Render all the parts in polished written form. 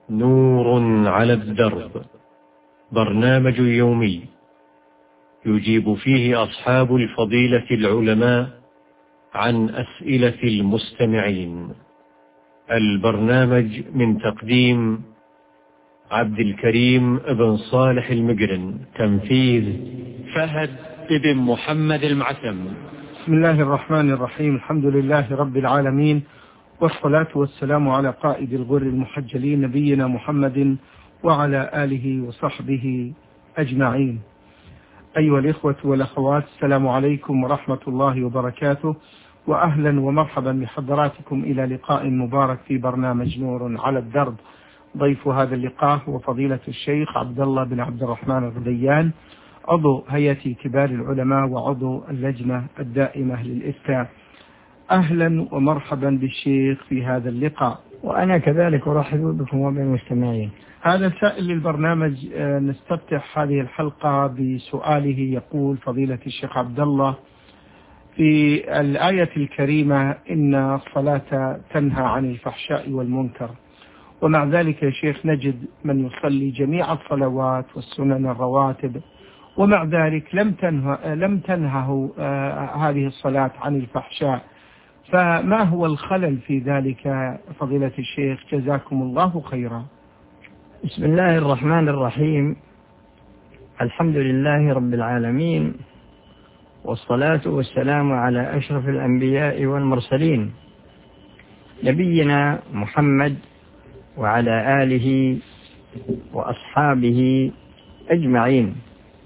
نور على الدرب، برنامج يومي يجيب فيه أصحاب الفضيلة العلماء عن أسئلة المستمعين. البرنامج من تقديم عبد الكريم بن صالح المقرن، تنفيذ فهد بن محمد المعتم. بسم الله الرحمن الرحيم. الحمد لله رب العالمين، والصلاة والسلام على قائد الغر المحجلين نبينا محمد وعلى آله وصحبه أجمعين. أيها الإخوة والأخوات، السلام عليكم ورحمة الله وبركاته، وأهلا ومرحبا بحضراتكم إلى لقاء مبارك في برنامج نور على الدرب. ضيف هذا اللقاء هو فضيلة الشيخ عبد الله بن عبد الرحمن الغديان، عضو هيئة كبار العلماء وعضو اللجنة الدائمة للإفتاء. أهلا ومرحبا بالشيخ في هذا اللقاء. وأنا كذلك أرحب بكم وبالمستمعين. هذا سائل للبرنامج نستفتح هذه الحلقة بسؤاله. يقول فضيلة الشيخ عبد الله: في الآية الكريمة إن الصلاة تنهى عن الفحشاء والمنكر، ومع ذلك يا شيخ نجد من يصلي جميع الصلوات والسنن الرواتب، ومع ذلك لم تنهه هذه الصلاة عن الفحشاء، فما هو الخلل في ذلك فضيلة الشيخ؟ جزاكم الله خيرا. بسم الله الرحمن الرحيم. الحمد لله رب العالمين، والصلاة والسلام على أشرف الأنبياء والمرسلين، نبينا محمد وعلى آله وأصحابه أجمعين.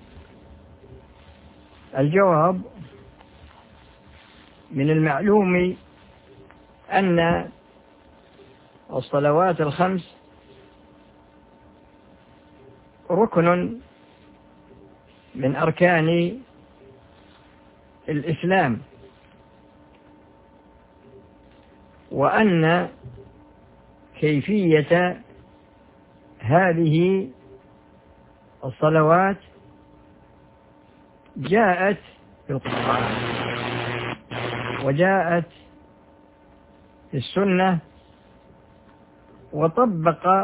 الجواب: من المعلوم أن الصلوات الخمس ركن من أركان الإسلام، وأن كيفية هذه الصلوات جاءت في القرآن وجاءت في السنة، وطبق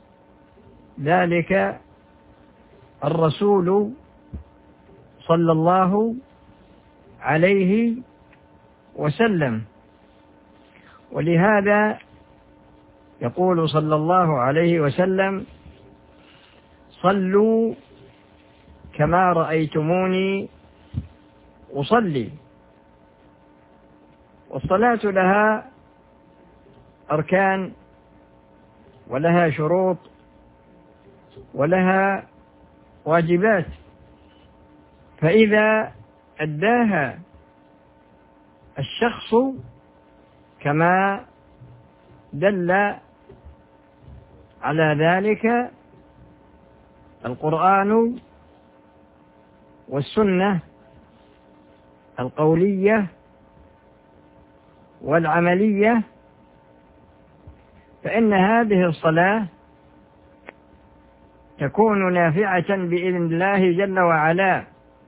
ذلك الرسول صلى الله عليه وسلم. ولهذا يقول صلى الله عليه وسلم: صلوا كما رأيتموني أصلي. والصلاة لها أركان ولها شروط ولها واجبات، فإذا أداها الشخص كما دل على ذلك القرآن والسنة القولية والعملية، فإن هذه الصلاة تكون نافعة بإذن الله جل وعلا.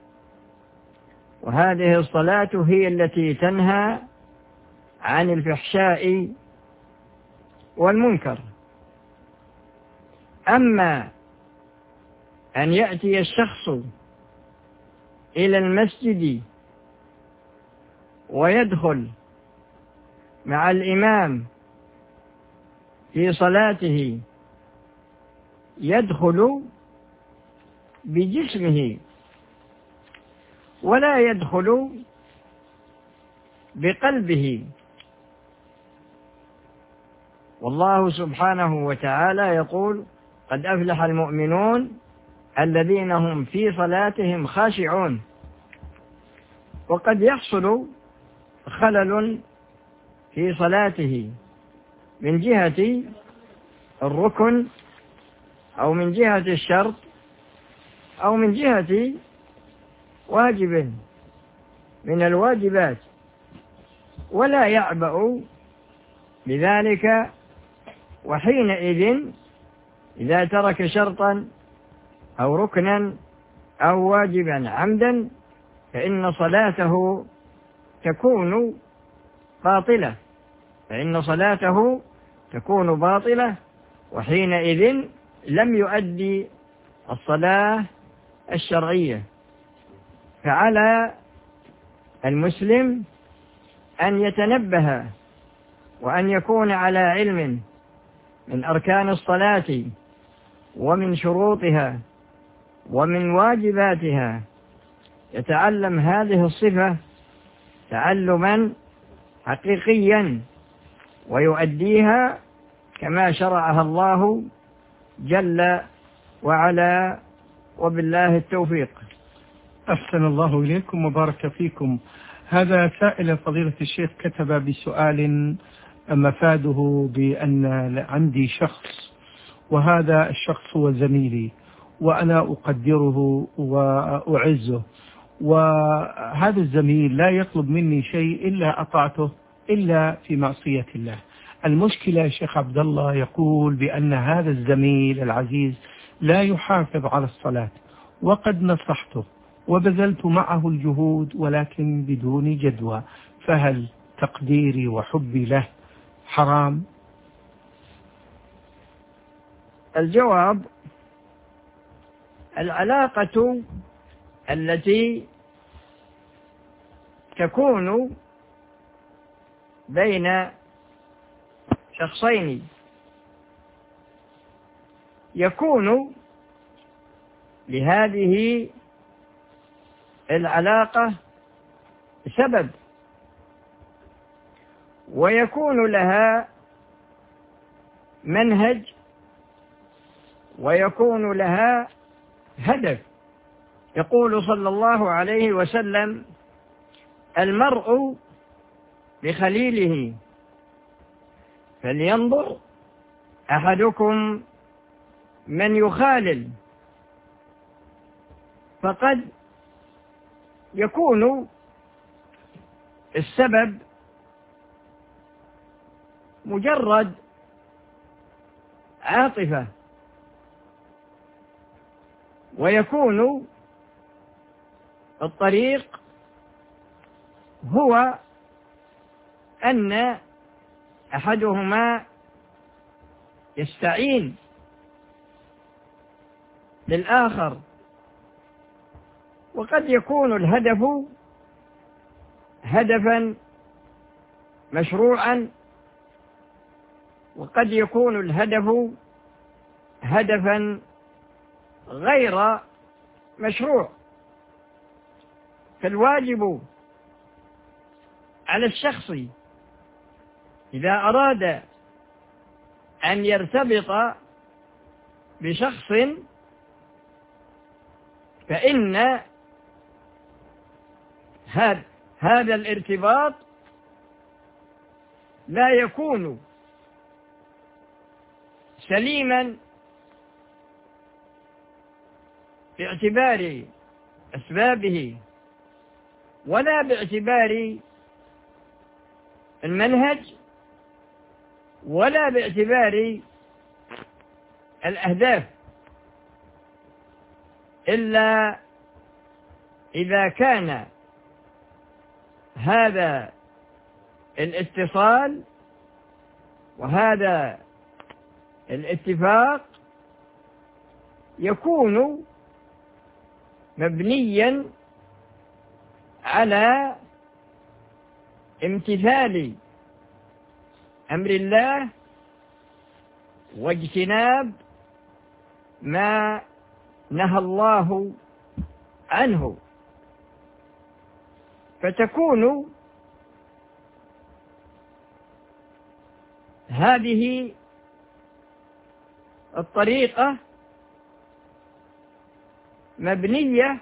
وهذه الصلاة هي التي تنهى عن الفحشاء والمنكر. أما أن يأتي الشخص إلى المسجد ويدخل مع الإمام في صلاته، يدخل بجسمه ولا يدخل بقلبه. والله سبحانه وتعالى يقول: قد أفلح المؤمنون الذين هم في صلاتهم خاشعون. وقد يحصل خلل في صلاته من جهة الركن أو من جهة الشرط أو من جهة واجب من الواجبات، ولا يعبأ بذلك. وحينئذ إذا ترك شرطا أو ركنا أو واجبا عمدا فإن صلاته تكون باطلة، وحينئذ لم يؤدي الصلاة الشرعية. فعلى المسلم أن يتنبه وأن يكون على علم من أركان الصلاة ومن شروطها ومن واجباتها، يتعلم هذه الصفة تعلما حقيقيا ويؤديها كما شرعها الله جل وعلا، وبالله التوفيق. أحسن الله إليكم وبارك فيكم. هذا سائل فضيلة الشيخ كتب بسؤال مفاده بأن عندي شخص، وهذا الشخص هو زميلي وأنا أقدره وأعزه، وهذا الزميل لا يطلب مني شيء إلا أطعته إلا في معصية الله. المشكلة يا شيخ عبد الله يقول بأن هذا الزميل العزيز لا يحافظ على الصلاة، وقد نصحته وبذلت معه الجهود ولكن بدون جدوى، فهل تقديري وحبي له حرام؟ الجواب: العلاقة التي تكون بين شخصين يكون لهذه العلاقة سبب، ويكون لها منهج، ويكون لها هدف. يقول صلى الله عليه وسلم: المرء بخليله، فلينظر أحدكم من يخالل. فقد يكون السبب مجرد عاطفة، ويكون الطريق هو أن أحدهما يستعين بالآخر، وقد يكون الهدف هدفا مشروعا، وقد يكون الهدف هدفا غير مشروع. فالواجب على الشخص إذا أراد أن يرتبط بشخص فإن هذا الارتباط لا يكون سليما باعتبار أسبابه ولا باعتبار المنهج ولا باعتبار الأهداف، إلا إذا كان هذا الاتصال وهذا الاتفاق يكون مبنيا على امتثال أمر الله واجتناب ما نهى الله عنه، فتكون هذه الطريقة مبنية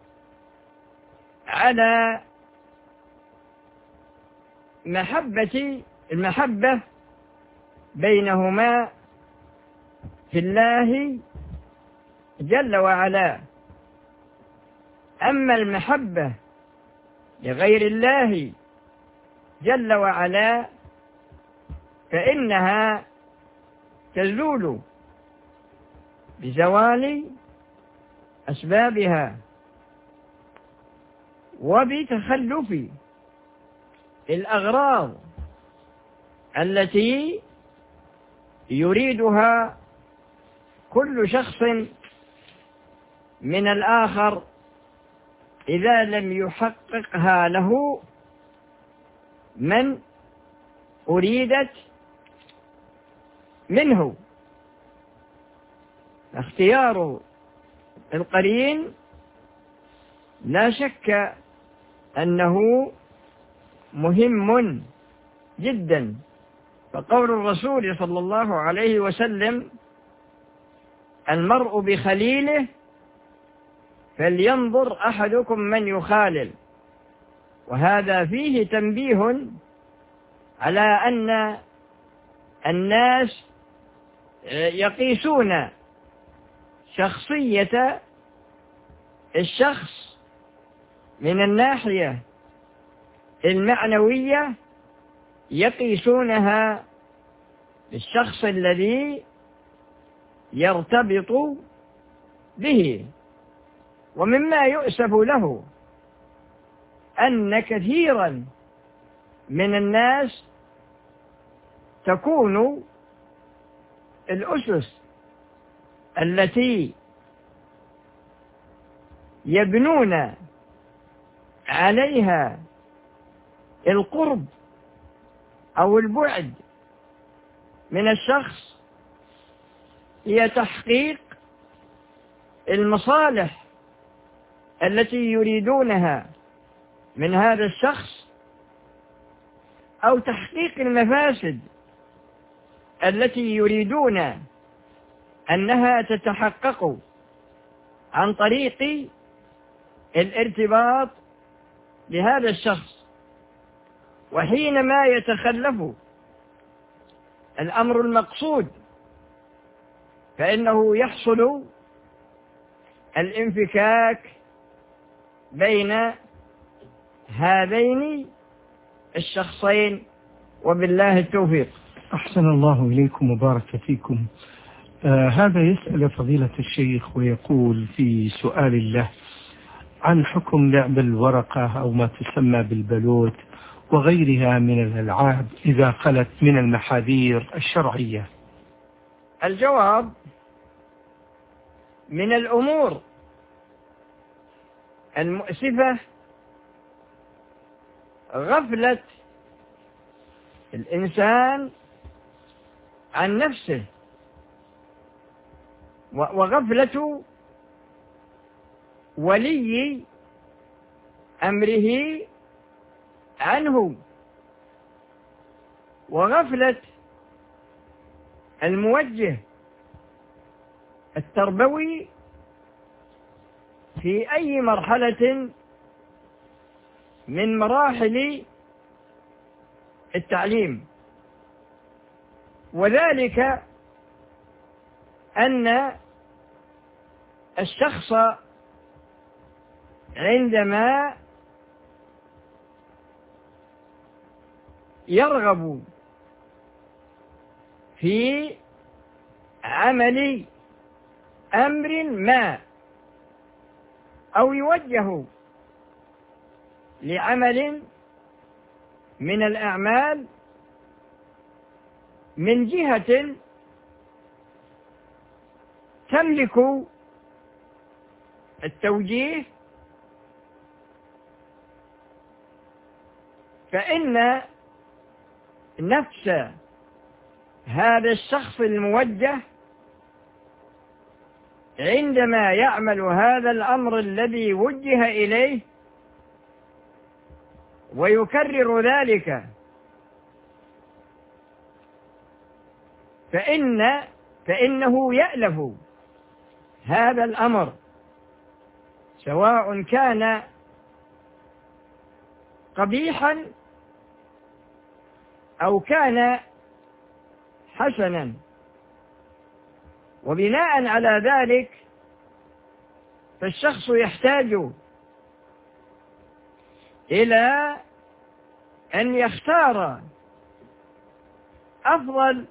على المحبة بينهما في الله جل وعلا. أما المحبة لغير الله جل وعلا فإنها تزول بزوال أسبابها وبتخلف الأغراض التي يريدها كل شخص من الآخر إذا لم يحققها له من أريدت منه. اختيار القرين لا شك أنه مهم جدا، فقول الرسول صلى الله عليه وسلم: المرء بخليله فلينظر أحدكم من يخالل. وهذا فيه تنبيه على أن الناس يقيسون شخصية الشخص من الناحية المعنوية، يقيسونها بالشخص الذي يرتبط به. ومما يؤسف له أن كثيرا من الناس تكون الأسس التي يبنون عليها القرب أو البعد من الشخص هي تحقيق المصالح التي يريدونها من هذا الشخص، أو تحقيق المفاسد التي يريدون أنها تتحقق عن طريق الارتباط بهذا الشخص. وحينما يتخلف الأمر المقصود فإنه يحصل الانفكاك بين هذين الشخصين، وبالله التوفيق. أحسن الله إليكم وبارك فيكم. هذا يسأل فضيلة الشيخ ويقول في سؤال له عن حكم لعب الورقة أو ما تسمى بالبلوت وغيرها من الألعاب إذا خلت من المحاذير الشرعية. الجواب: من الأمور المؤسفة غفلة الإنسان عن نفسه وغفلة ولي أمره عنه، وغفلة الموجه التربوي في أي مرحلة من مراحل التعليم. وذلك أن الشخص عندما يرغب في عمل أمر ما أو يوجه لعمل من الأعمال من جهة تملك التوجيه، فإن نفس هذا الشخص الموجه عندما يعمل هذا الأمر الذي وجه إليه ويكرر ذلك فإنه يألف هذا الأمر، سواء كان قبيحا أو كان حسنا. وبناء على ذلك فالشخص يحتاج إلى أن يختار أفضل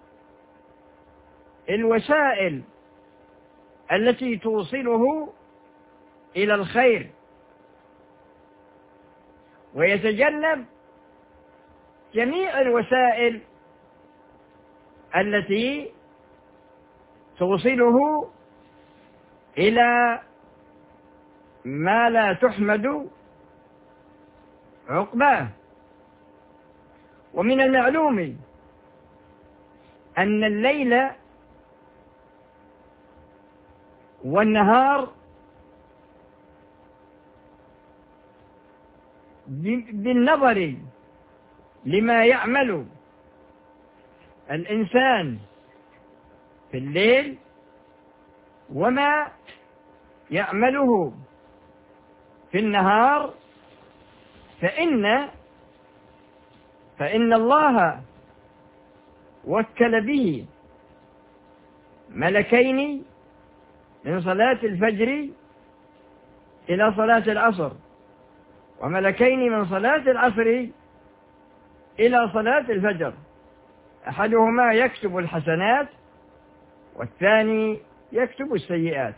الوسائل التي توصله إلى الخير، ويتجنب جميع الوسائل التي توصله إلى ما لا تحمد عقباه. ومن المعلوم أن الليل والنهار بالنظر لما يعمل الإنسان في الليل وما يعمله في النهار، فإن الله وكل به ملكين من صلاة الفجر إلى صلاة العصر، وملكين من صلاة العصر إلى صلاة الفجر، أحدهما يكتب الحسنات والثاني يكتب السيئات.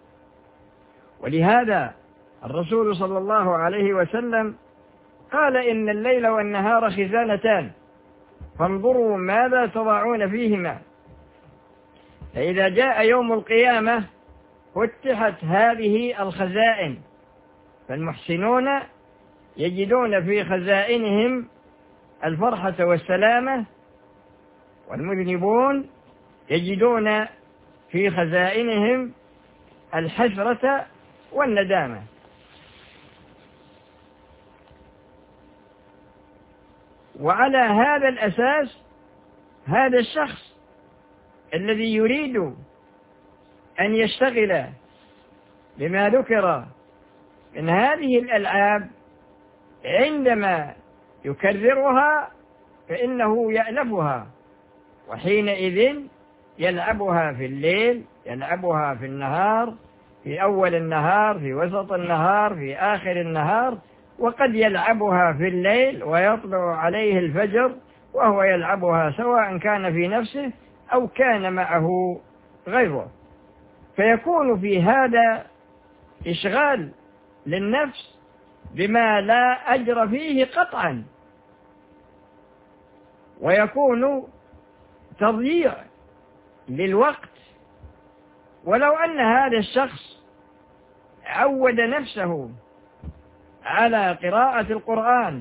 ولهذا الرسول صلى الله عليه وسلم قال: إن الليل والنهار خزانتان فانظروا ماذا تضعون فيهما، فإذا جاء يوم القيامة فتحت هذه الخزائن، فالمحسنون يجدون في خزائنهم الفرحة والسلامة، والمذنبون يجدون في خزائنهم الحسرة والندامة. وعلى هذا الأساس هذا الشخص الذي يريد أن يشتغل بما ذكر من هذه الألعاب عندما يكررها فإنه يألفها، وحينئذ يلعبها في الليل، يلعبها في النهار، في أول النهار، في وسط النهار، في آخر النهار، وقد يلعبها في الليل ويطلع عليه الفجر وهو يلعبها، سواء كان في نفسه أو كان معه غيره، فيكون في هذا إشغال للنفس بما لا أجر فيه قطعا، ويكون تضييع للوقت. ولو أن هذا الشخص عود نفسه على قراءة القرآن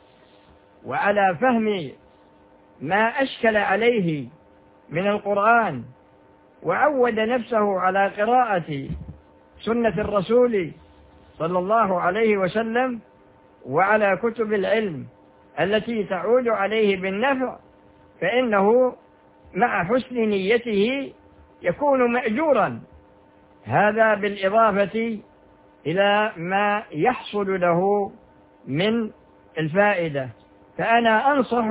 وعلى فهم ما أشكل عليه من القرآن، وعود نفسه على قراءة سنة الرسول صلى الله عليه وسلم وعلى كتب العلم التي تعود عليه بالنفع، فإنه مع حسن نيته يكون مأجورا، هذا بالإضافة إلى ما يحصل له من الفائدة. فأنا أنصح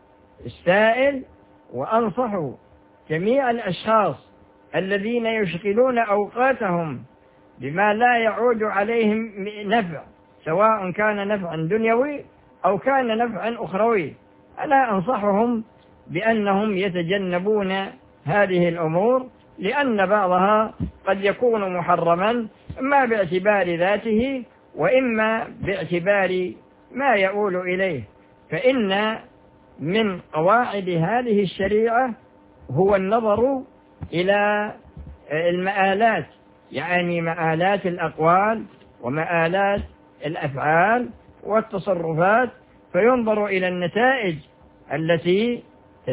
السائل وأنصح جميع الأشخاص الذين يشغلون أوقاتهم بما لا يعود عليهم نفع، سواء كان نفعا دنيوي أو كان نفعا أخروي، أنا أنصحهم بأنهم يتجنبون هذه الأمور، لأن بعضها قد يكون محرما إما باعتبار ذاته وإما باعتبار ما يؤول إليه. فإن من قواعد هذه الشريعة هو النظر إلى المآلات، يعني مآلات الأقوال ومآلات الأفعال والتصرفات، فينظر إلى النتائج التي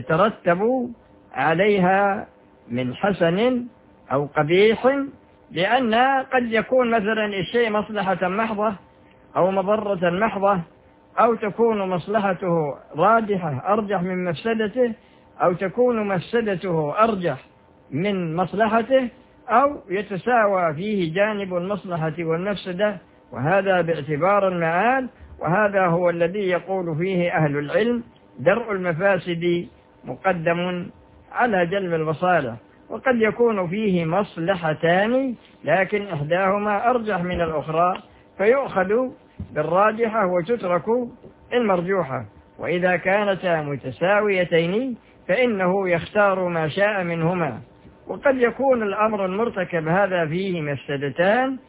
تترتب عليها من حسن أو قبيح، لأن قد يكون مثلا الشيء مصلحة محضة أو مضرة محضة، أو تكون مصلحته راجحة أرجح من مفسدته، أو تكون مفسدته أرجح من مصلحته، أو يتساوى فيه جانب المصلحة والمفسدة، وهذا باعتبار المآل. وهذا هو الذي يقول فيه أهل العلم: درء المفاسد مقدم على جلب المصالح. وقد يكون فيه مصلحتان لكن إحداهما أرجح من الأخرى، فيؤخذ بالراجحة وتترك المرجوحة. وإذا كانتا متساويتين فإنه يختار ما شاء منهما. وقد يكون الأمر المرتكب هذا فيه مفسدتان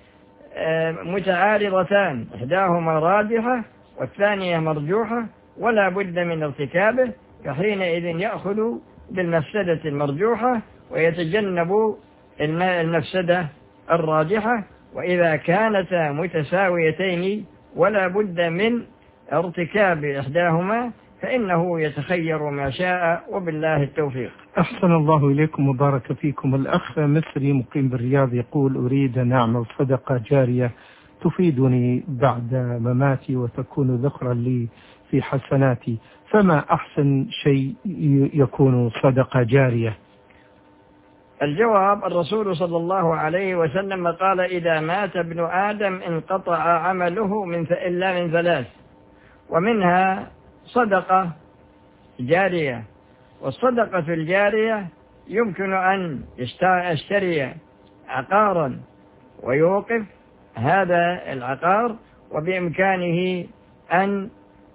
متعارضتان، إحداهما راجحة والثانية مرجوحة، ولا بد من ارتكابه، فحينئذ يأخذ بالمفسدة المرجوحة ويتجنب المفسدة الراجحة. وإذا كانتا متساويتين ولا بد من ارتكاب إحداهما فإنه يتخير ما شاء، وبالله التوفيق. أحسن الله إليكم وبارك فيكم. الأخ مصري مقيم بالرياض يقول: أريد أن أعمل صدقة جارية تفيدني بعد مماتي وتكون ذخرا لي في حسناتي، فما أحسن شيء يكون صدقة جارية؟ الجواب: الرسول صلى الله عليه وسلم قال: إذا مات ابن آدم انقطع عمله إلا من ثلاث، ومنها صدقة جارية. والصدقة الجارية يمكن أن يشتري عقارا ويوقف هذا العقار، وبإمكانه أن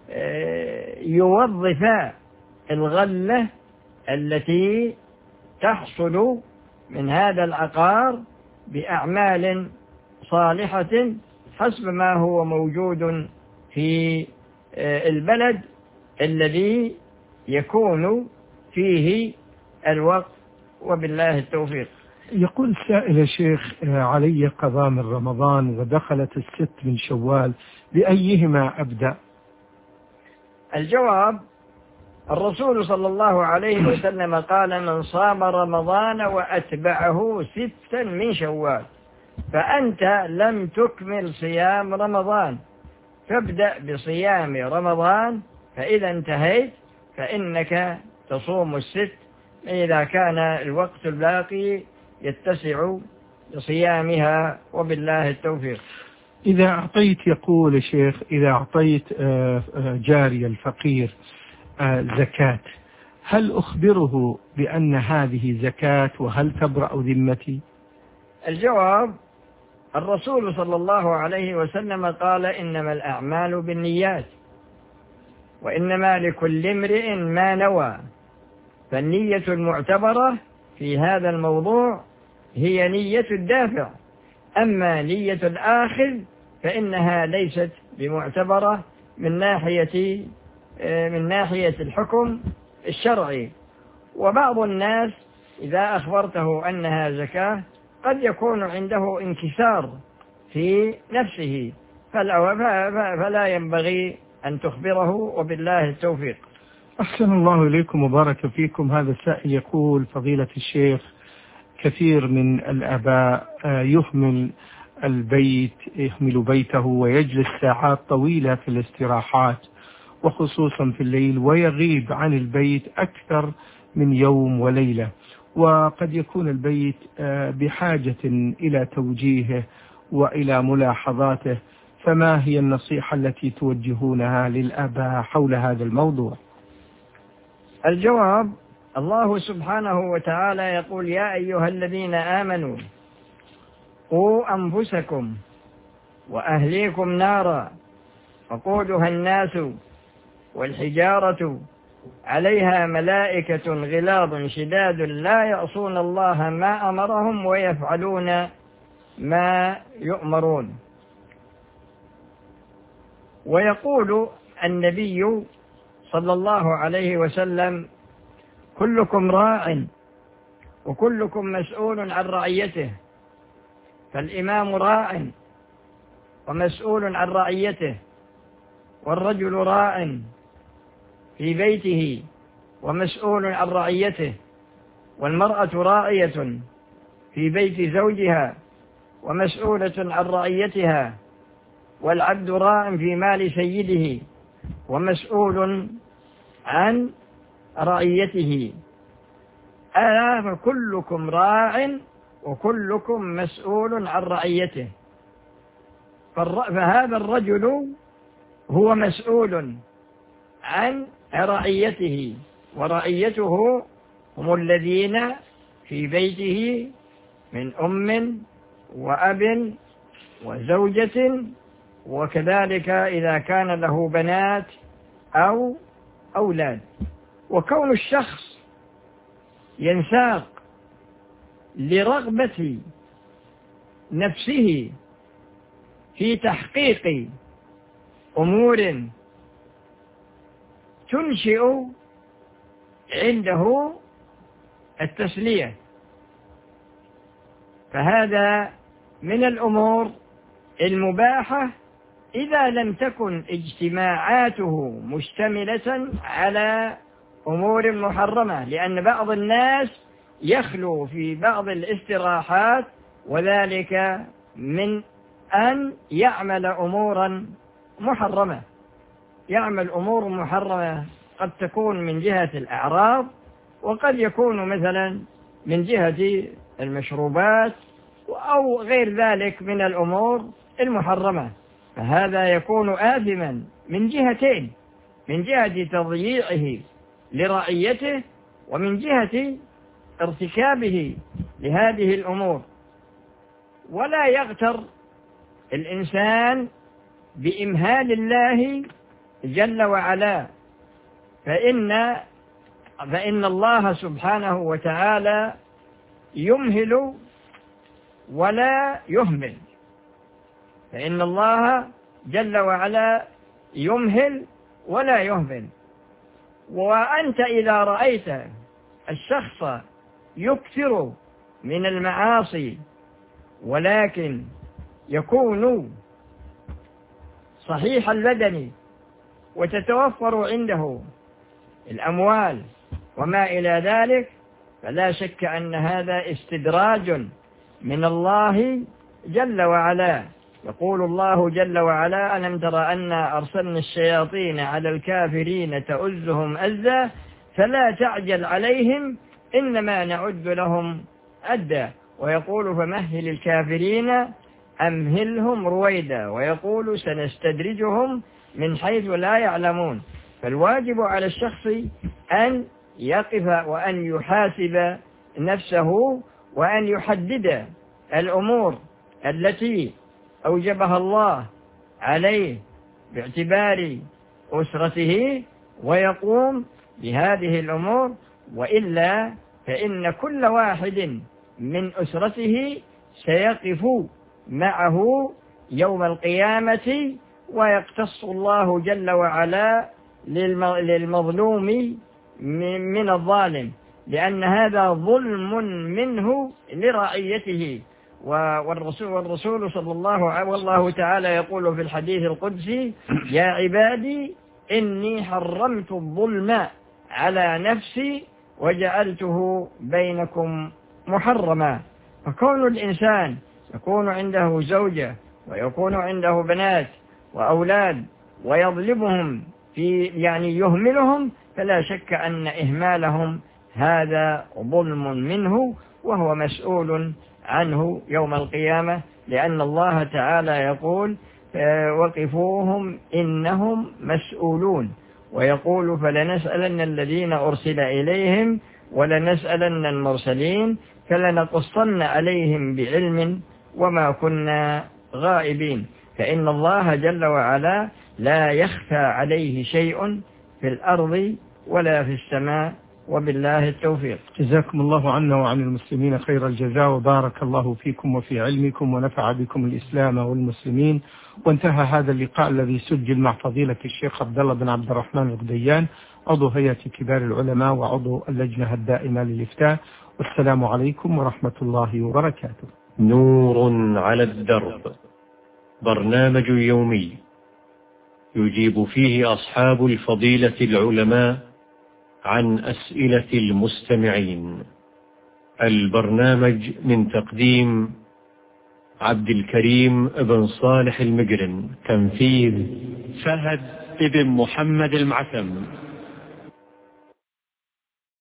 يوظف الغلة التي تحصل من هذا العقار بأعمال صالحة حسب ما هو موجود في البلد الذي يكون فيه الوقت، وبالله التوفيق. يقول السائل: يا شيخ، علي قضاء من رمضان ودخلت 6 من شوال، بأيهما أبدأ؟ الجواب: الرسول صلى الله عليه وسلم قال: من صام رمضان وأتبعه 6 من شوال، فأنت لم تكمل صيام رمضان، فابدأ بصيام رمضان، فإذا انتهيت فإنك تصوم 6 إذا كان الوقت الباقي يتسع لصيامها، وبالله التوفيق. إذا أعطيت، يقول الشيخ، إذا أعطيت جاري الفقير زكاة، هل أخبره بأن هذه زكاة وهل تبرأ ذمتي؟ الجواب: الرسول صلى الله عليه وسلم قال: إنما الأعمال بالنيات، وإنما لكل امرئ ما نوى. فالنية المعتبرة في هذا الموضوع هي نية الدافع، أما نية الآخذ فإنها ليست بمعتبرة من ناحية الحكم الشرعي. وبعض الناس إذا أخبرته أنها زكاة قد يكون عنده انكسار في نفسه، فلا ينبغي أن تخبره، وبالله التوفيق. أحسن الله إليكم وبارك فيكم. هذا السائل يقول: فضيلة الشيخ، كثير من الآباء يهمل بيته ويجلس ساعات طويلة في الاستراحات وخصوصا في الليل، ويغيب عن البيت أكثر من يوم وليلة، وقد يكون البيت بحاجة إلى توجيهه وإلى ملاحظاته، فما هي النصيحة التي توجهونها للآباء حول هذا الموضوع؟ الجواب: الله سبحانه وتعالى يقول: يا أيها الذين آمنوا قوا أنفسكم وأهليكم نارا وقودها الناس والحجارة عليها ملائكة غلاظ شداد لا يعصون الله ما أمرهم ويفعلون ما يؤمرون. ويقول النبي صلى الله عليه وسلم: كلكم راع وكلكم مسؤول عن رعيته، فالإمام راع ومسؤول عن رعيته، والرجل راع في بيته ومسؤول عن رعيته، والمرأة راعية في بيت زوجها ومسؤولة عن رعيتها، والعبد راع في مال سيده ومسؤول عن رعيته. ألا فكلكم راع وكلكم مسؤول عن رعيته. فهذا الرجل هو مسؤول عن رعيته، ورعيته هم الذين في بيته من أم وأب وزوجة، وكذلك إذا كان له بنات أو أولاد. وكون الشخص ينساق لرغبة نفسه في تحقيق أمور تنشئ عنده التسلية فهذا من الأمور المباحة إذا لم تكن اجتماعاته مشتملة على أمور محرمة، لأن بعض الناس يخلو في بعض الاستراحات وذلك من أن يعمل أمورا محرمة، يعمل أمور محرمة قد تكون من جهة الأعراض، وقد يكون مثلا من جهة المشروبات أو غير ذلك من الأمور المحرمة، فهذا يكون آثما من جهتين: من جهة تضييعه لرعيته، ومن جهة ارتكابه لهذه الأمور. ولا يغتر الإنسان بإمهال الله جل وعلا، فإن الله سبحانه وتعالى يمهل ولا يهمل، فإن الله جل وعلا يمهل ولا يهمل. وأنت إذا رأيت الشخص يكثر من المعاصي ولكن يكون صحيح البدن وتتوفر عنده الأموال وما إلى ذلك، فلا شك أن هذا استدراج من الله جل وعلا. يقول الله جل وعلا: ألم تر أنا أرسلنا الشياطين على الكافرين تؤزهم أزا فلا تعجل عليهم إنما نعد لهم أدا. ويقول: فمهل الكافرين أمهلهم رويدا. ويقول: سنستدرجهم من حيث لا يعلمون. فالواجب على الشخص أن يقف وأن يحاسب نفسه وأن يحدد الأمور التي أوجبها الله عليه باعتبار أسرته ويقوم بهذه الأمور، وإلا فإن كل واحد من أسرته سيقف معه يوم القيامة، ويقتص الله جل وعلا للمظلوم من الظالم، لأن هذا ظلم منه لرعيته. والرسول صلى الله عليه والله تعالى يقول في الحديث القدسي: يا عبادي إني حرمت الظلم على نفسي وجعلته بينكم محرما. فكون الإنسان يكون عنده زوجة ويكون عنده بنات وأولاد ويظلمهم يعني يهملهم، فلا شك أن إهمالهم هذا ظلم منه، وهو مسؤول عنه يوم القيامة، لأن الله تعالى يقول: وقفوهم إنهم مسؤولون. ويقول: فلنسألن الذين أرسل إليهم ولنسألن المرسلين فلنقصن عليهم بعلم وما كنا غائبين. فإن الله جل وعلا لا يخفى عليه شيء في الأرض ولا في السماء، وبالله التوفيق. جزاكم الله عنا وعن المسلمين خير الجزاء، وبارك الله فيكم وفي علمكم ونفع بكم الإسلام والمسلمين. وانتهى هذا اللقاء الذي سجل مع فضيلة الشيخ عبد الله بن عبد الرحمن الغديان، عضو هيئة كبار العلماء وعضو اللجنة الدائمة للإفتاء. والسلام عليكم ورحمة الله وبركاته. نور على الدرب، برنامج يومي يجيب فيه أصحاب الفضيلة العلماء عن أسئلة المستمعين. البرنامج من تقديم عبد الكريم بن صالح المقرن، تنفيذ فهد بن محمد المعثم.